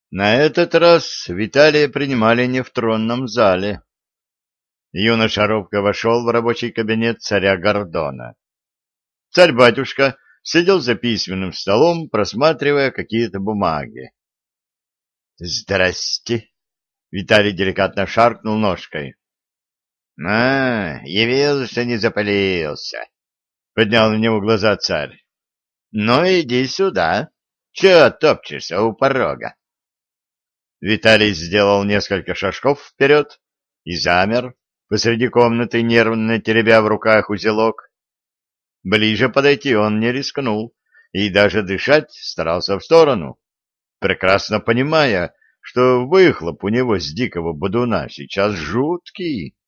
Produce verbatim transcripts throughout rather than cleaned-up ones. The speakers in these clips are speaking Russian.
На этот раз Виталия принимали не в тронном зале. Юноша робко вошел в рабочий кабинет царя Гордона. Царь-батюшка сидел за письменным столом, просматривая какие-то бумаги. — Здрасте! — Виталий деликатно шаркнул ножкой. — А, явился, не запалился! — поднял на него глаза царь. — Ну, иди сюда. Чего топчешься у порога? Виталий сделал несколько шажков вперед и замер посреди комнаты, нервно теребя в руках узелок. Ближе подойти он не рискнул и даже дышать старался в сторону, прекрасно понимая, что выхлоп у него с дикого бодуна сейчас жуткий.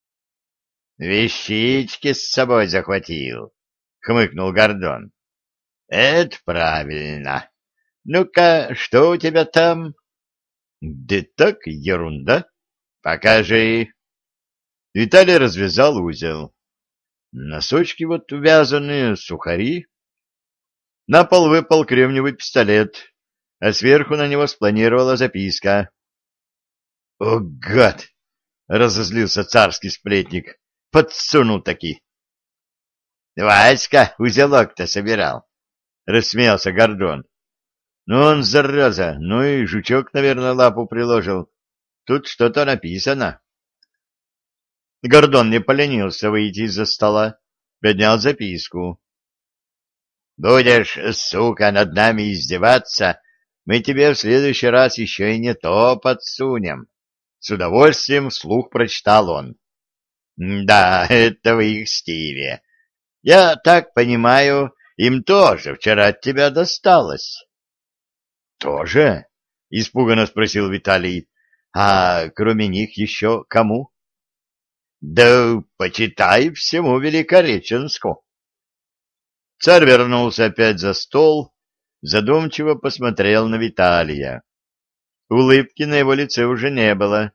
— Вещички с собой захватил, — хмыкнул Гордон. — Это правильно. Ну-ка, что у тебя там? — Да так, ерунда. Покажи. Виталий развязал узел. Носочки вот вязаные, сухари. На пол выпал кремниевый пистолет, а сверху на него спланировала записка. — О, гад! — разозлился царский сплетник. — Подсунул таки. — Васька узелок-то собирал, — рассмеялся Гордон. — Ну он, зараза, ну и жучок, наверное, лапу приложил. Тут что-то написано. Гордон не поленился выйти из-за стола, поднял записку. — Будешь, сука, над нами издеваться, мы тебе в следующий раз еще и не то подсунем. С удовольствием вслух прочитал он. — Да, это в их стиле. Я так понимаю, им тоже вчера от тебя досталось. — Тоже? — испуганно спросил Виталий. — А кроме них еще кому? — Да почитай всему Великореченску. Царь вернулся опять за стол, задумчиво посмотрел на Виталия. Улыбки на его лице уже не было.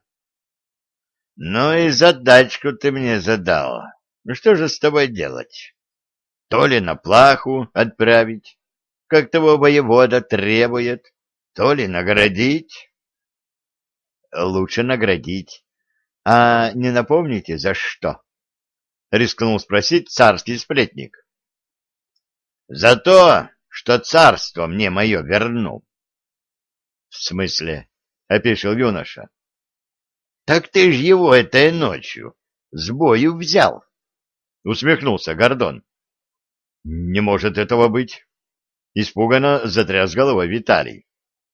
— Ну и задачку ты мне задал. Ну что же с тобой делать? То ли на плаху отправить, как того воевода требует, то ли наградить? — Лучше наградить. А не напомните, за что? — рискнул спросить царский сплетник. — За то, что царство мне мое вернул. — В смысле? — опешил юноша. — Так ты ж его этой ночью с бою взял, — усмехнулся Гордон. — Не может этого быть. Испуганно затряс головой Виталий.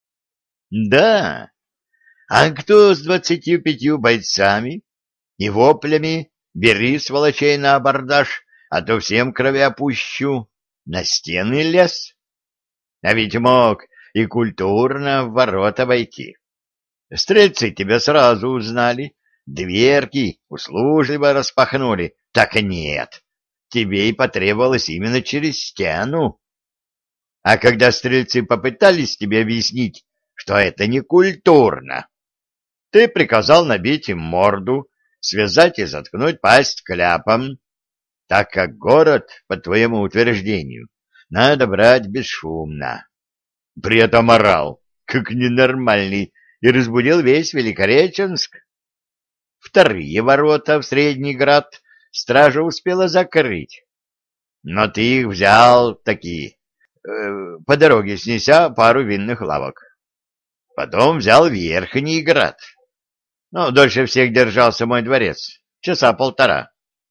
— Да. А кто с двадцатью пятью бойцами и воплями «Бери, сволочей, на абордаж, а то всем крови опущу» на стены лез? А ведь мог и культурно в ворота войти. Стрельцы тебя сразу узнали, дверки услужливо распахнули. Так нет, тебе и потребовалось именно через стену. А когда стрельцы попытались тебе объяснить, что это не культурно, ты приказал набить им морду, связать и заткнуть пасть кляпом, так как город, по твоему утверждению, надо брать бесшумно. При этом орал, как ненормальный, и разбудил весь Великореченск. Вторые ворота в Средний Град стража успела закрыть, но ты их взял такие, э, по дороге снеся пару винных лавок. Потом взял Верхний Град. Ну, дольше всех держался мой дворец, часа полтора.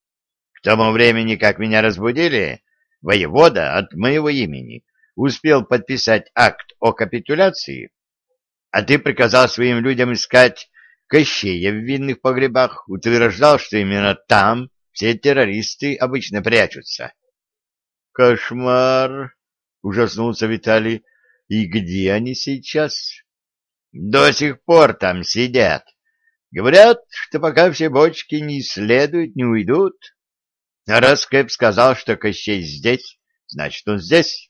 К тому времени, как меня разбудили, воевода от моего имени успел подписать акт о капитуляции, а ты приказал своим людям искать Кощея в винных погребах, утверждал, что именно там все террористы обычно прячутся. — Кошмар! — ужаснулся Виталий. — И где они сейчас? — До сих пор там сидят. Говорят, что пока все бочки не исследуют, не уйдут. А раз Кэп сказал, что Кощей здесь, значит, он здесь.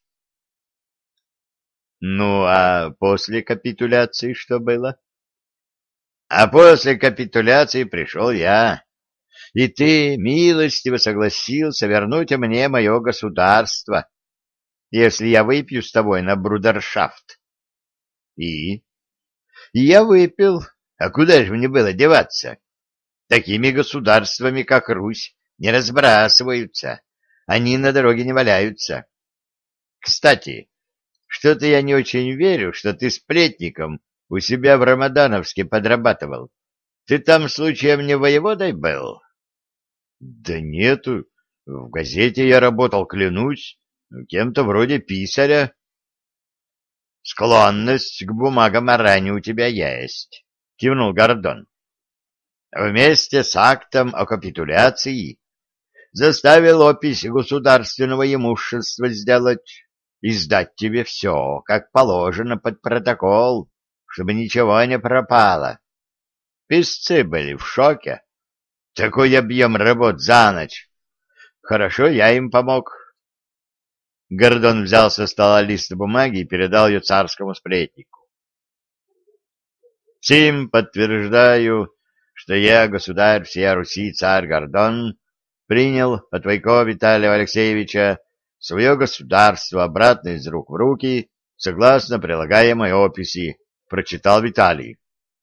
Ну, а после капитуляции что было? А после капитуляции пришел я, и ты милостиво согласился вернуть мне мое государство, если я выпью с тобой на брудершафт. И? И я выпил. А куда же мне было деваться? Такими государствами, как Русь, не разбрасываются. Они на дороге не валяются. Кстати, что-то я не очень верю, что ты сплетником у себя в Рамадановске подрабатывал. Ты там случаем не воеводой был? Да нету. В газете я работал, клянусь, кем-то вроде писаря. Склонность к бумагам о ране у тебя есть, кивнул Гордон. Вместе с актом о капитуляции заставил опись государственного имущества сделать и сдать тебе все, как положено, под протокол, чтобы ничего не пропало. Писцы были в шоке. Такой объем работ за ночь. Хорошо, я им помог. Гордон взял со стола лист бумаги и передал ее царскому сплетнику. Сим подтверждаю, что я, государь всея Руси, царь Гордон, принял от Войко Виталия Алексеевича свое государство обратно из рук в руки, согласно прилагаемой описи, прочитал Виталий.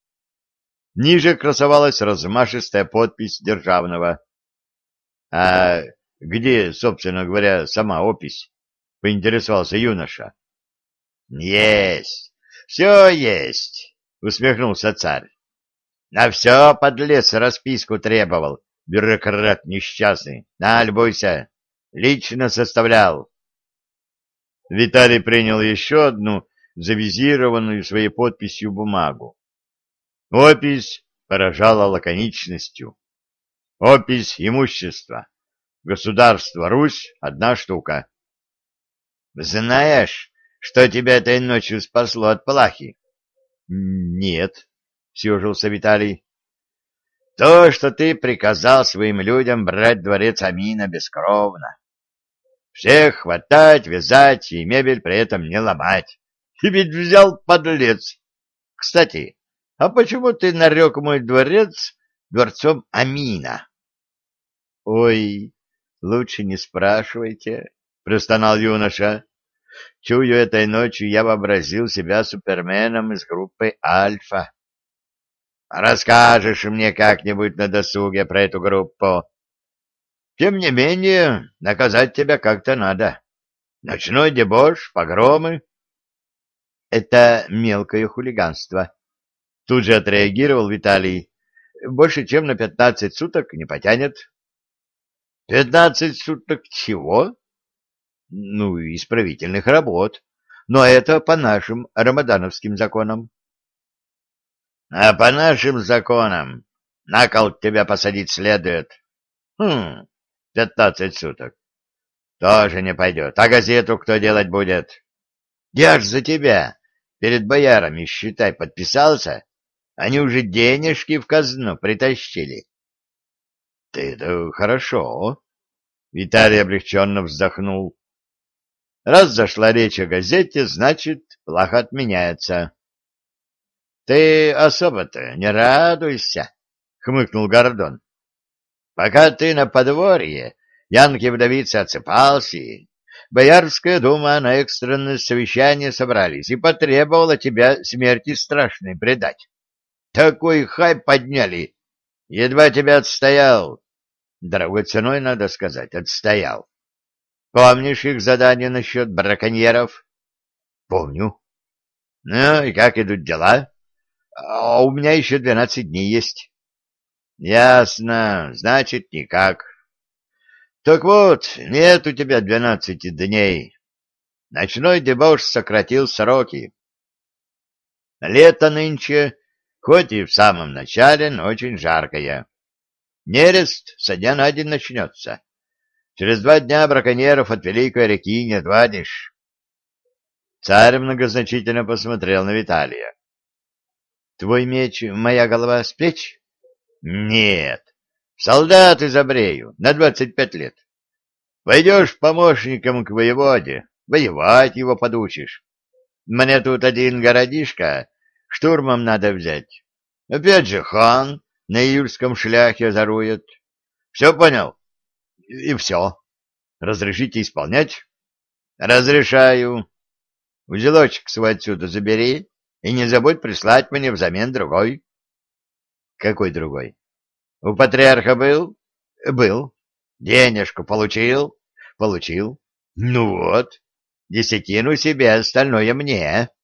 Ниже красовалась размашистая подпись державного. — А где, собственно говоря, сама опись? — поинтересовался юноша. — Есть, все есть, — усмехнулся царь. — На все подлец расписку требовал, бюрократ несчастный. На, любуйся, лично составлял. Виталий принял еще одну завизированную своей подписью бумагу. Опись поражала лаконичностью. Опись имущества. Государство Русь — одна штука. Знаешь, что тебя этой ночью спасло от плахи? Нет, съежился Виталий. То, что ты приказал своим людям брать дворец Амина бескровно. Всех хватать, вязать и мебель при этом не ломать. И ведь взял подлец. Кстати, а почему ты нарек мой дворец дворцом Амина? — Ой, лучше не спрашивайте, — простонал юноша. — Чую, этой ночью я вообразил себя суперменом из группы «Альфа». — Расскажешь мне как-нибудь на досуге про эту группу. Тем не менее, наказать тебя как-то надо. Ночной дебош, погромы. — Это мелкое хулиганство. Тут же отреагировал Виталий. Больше чем на пятнадцать суток не потянет. Пятнадцать суток чего? Ну, исправительных работ. Но это по нашим рамадановским законам. А по нашим законам на кол тебя посадить следует. Хм, пятнадцать суток. Тоже не пойдет. А газету кто делать будет? Я ж за тебя перед боярами, считай, подписался. Они уже денежки в казну притащили. — Ты-то хорошо. Виталий облегченно вздохнул. — Раз зашла речь о газете, значит, плохо отменяется. — Ты особо-то не радуйся, — хмыкнул Гордон. — Пока ты на подворье, Янки-вдовицы отсыпался, Боярская дума на экстренное совещание собрались и потребовала тебя смерти страшной предать. Такой хайп подняли. Едва тебя отстоял. Дорогой ценой, надо сказать, отстоял. Помнишь их задание насчет браконьеров? Помню. Ну, и как идут дела? А у меня еще двенадцать дней есть. Ясно, значит, никак. Так вот, нет у тебя двенадцати дней. Ночной дебош сократил сроки. Лето нынче, хоть и в самом начале, но очень жаркое. Нерест со дня на день начнется. Через два дня браконьеров от Великой реки не отвадишь. Царь многозначительно посмотрел на Виталия. — Твой меч, моя голова с плеч? — Нет. Солдат из Обрею на двадцать пять лет. Пойдешь помощником к воеводе, воевать его подучишь. Мне тут один городишко штурмом надо взять. Опять же хан на июльском шляхе озорует. Все понял? И все. Разрешите исполнять? Разрешаю. Узелочек свой отсюда забери. И не забудь прислать мне взамен другой. Какой другой? У патриарха был? Был. Денежку получил? Получил. Ну вот, десятину себе, остальное мне.